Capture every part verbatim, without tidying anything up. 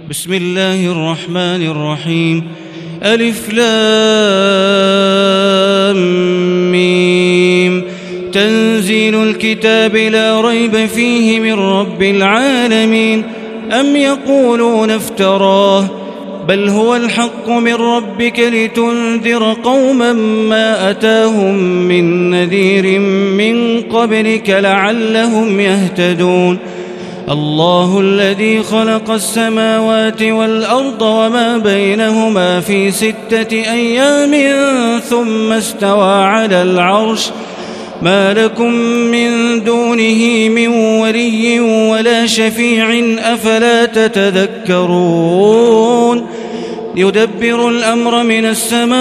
بسم الله الرحمن الرحيم. ألف لام ميم. تنزيل الكتاب لا ريب فيه من رب العالمين. أم يقولون افتراه بل هو الحق من ربك لتنذر قوما ما أتاهم من نذير من قبلك لعلهم يهتدون. الله الذي خلق السماوات والأرض وما بينهما في ستة أيام ثم استوى على العرش ما لكم من دونه من ولي ولا شفيع أفلا تتذكرون. يدبر الأمر من السماء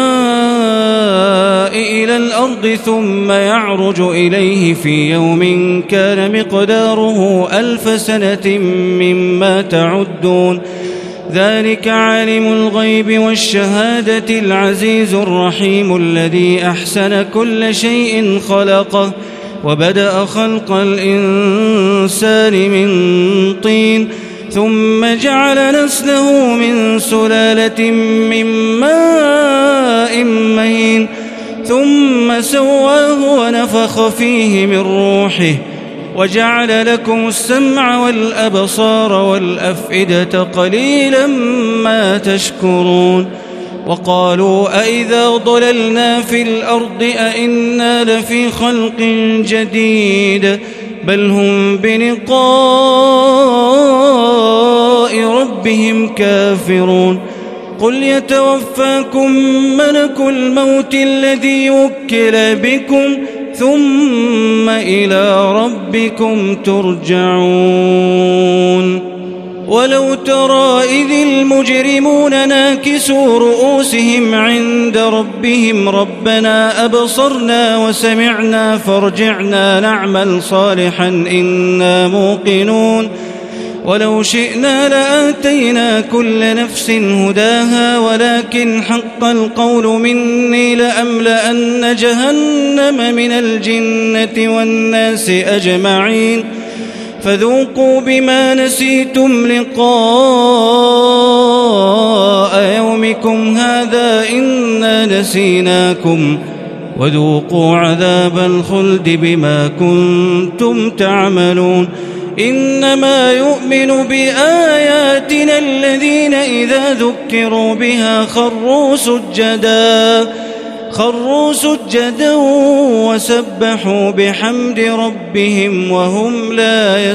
إلى الأرض ثم يعرج إليه في يوم كان مقداره ألف سنة مما تعدون. ذلك عالم الغيب والشهادة العزيز الرحيم الذي أحسن كل شيء خلقه وبدأ خلق الإنسان من طين ثم جعل نسله من سلالة من ماء مهين ثم سواه ونفخ فيه من روحه وجعل لكم السمع والأبصار والأفئدة قليلا ما تشكرون. وقالوا أئذا ضللنا في الأرض أئنا لفي خلق جديد بل هم بلقاء ربهم كافرون. قل يتوفاكم ملك الموت الذي وكل بكم ثم إلى ربكم ترجعون. ولو ترى إذ المجرمون ناكسوا رؤوسهم عند ربهم ربنا أبصرنا وسمعنا فارجعنا نعمل صالحا إنا موقنون. ولو شئنا لآتينا كل نفس هداها ولكن حق القول مني لأملأن جهنم من الجنة والناس أجمعين. فذوقوا بما نسيتم لقاء يومكم هذا إنا نسيناكم وذوقوا عذاب الخلد بما كنتم تعملون. إنما يؤمن بآياتنا الذين إذا ذكروا بها خروا سجدا خروا سجدا وسبحوا بحمد ربهم وهم لا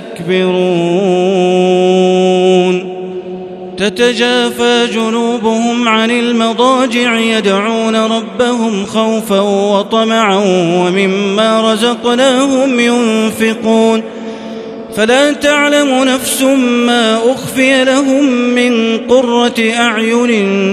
يستكبرون. تتجافى جنوبهم عن المضاجع يدعون ربهم خوفا وطمعا ومما رزقناهم ينفقون. فلا تعلم نفس ما أخفي لهم من قرة أعين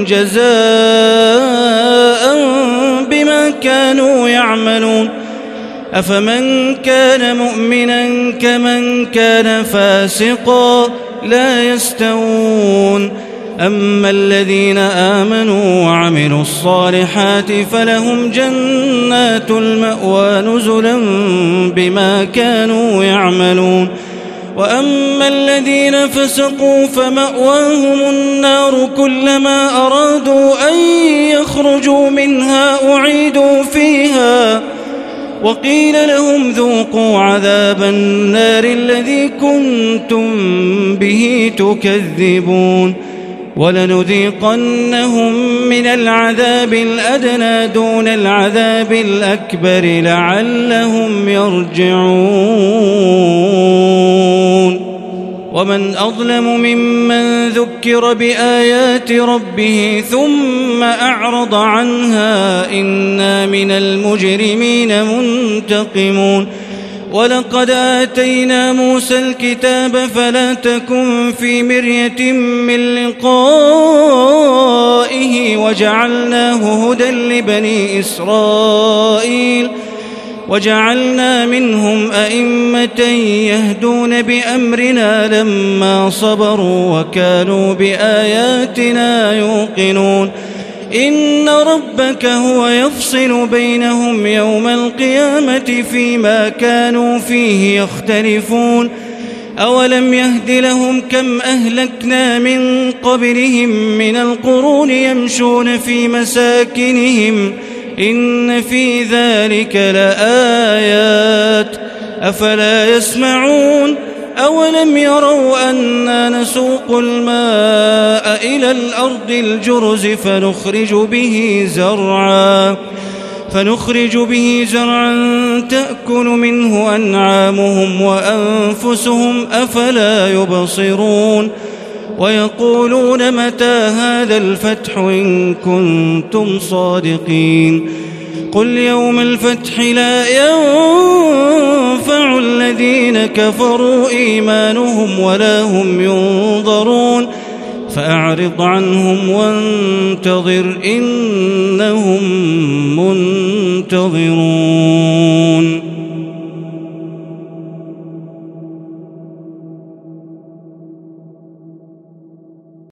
جزاء بما كانوا يعملون. أفمن كان مؤمنا كمن كان فاسقا لا يستوون. أما الذين آمنوا وعملوا الصالحات فلهم جنات المأوى نزلا بما كانوا يعملون. وأما الذين فسقوا فمأواهم النار كلما أرادوا أن يخرجوا منها أعيدوا فيها وقيل لهم ذوقوا عذاب النار الذي كنتم به تكذبون. ولنذيقنهم من العذاب الأدنى دون العذاب الأكبر لعلهم يرجعون. ومن أظلم ممن ذكر بآيات ربه ثم أعرض عنها إنا من المجرمين منتقمون. ولقد آتينا موسى الكتاب فلا تكن في مرية من لقائه وجعلناه هدى لبني إسرائيل وجعلنا منهم أئمة يهدون بأمرنا لما صبروا وكانوا بآياتنا يوقنون. إن ربك هو يفصل بينهم يوم القيامة فيما كانوا فيه يختلفون. أولم يهد لهم كم أهلكنا من قبلهم من القرون يمشون في مساكنهم إن في ذلك لآيات أفلا يسمعون أولم يروا أنا نسوق الماء إلى الأرض الجرز فنخرج به زرعا فنخرج به زرعا تأكل منه أنعامهم وأنفسهم أفلا يبصرون ويقولون متى هذا الفتح إن كنتم صادقين قل يوم الفتح لا ينفع الذين كفروا إيمانهم ولا هم ينظرون فأعرض عنهم وانتظر إنهم منتظرون.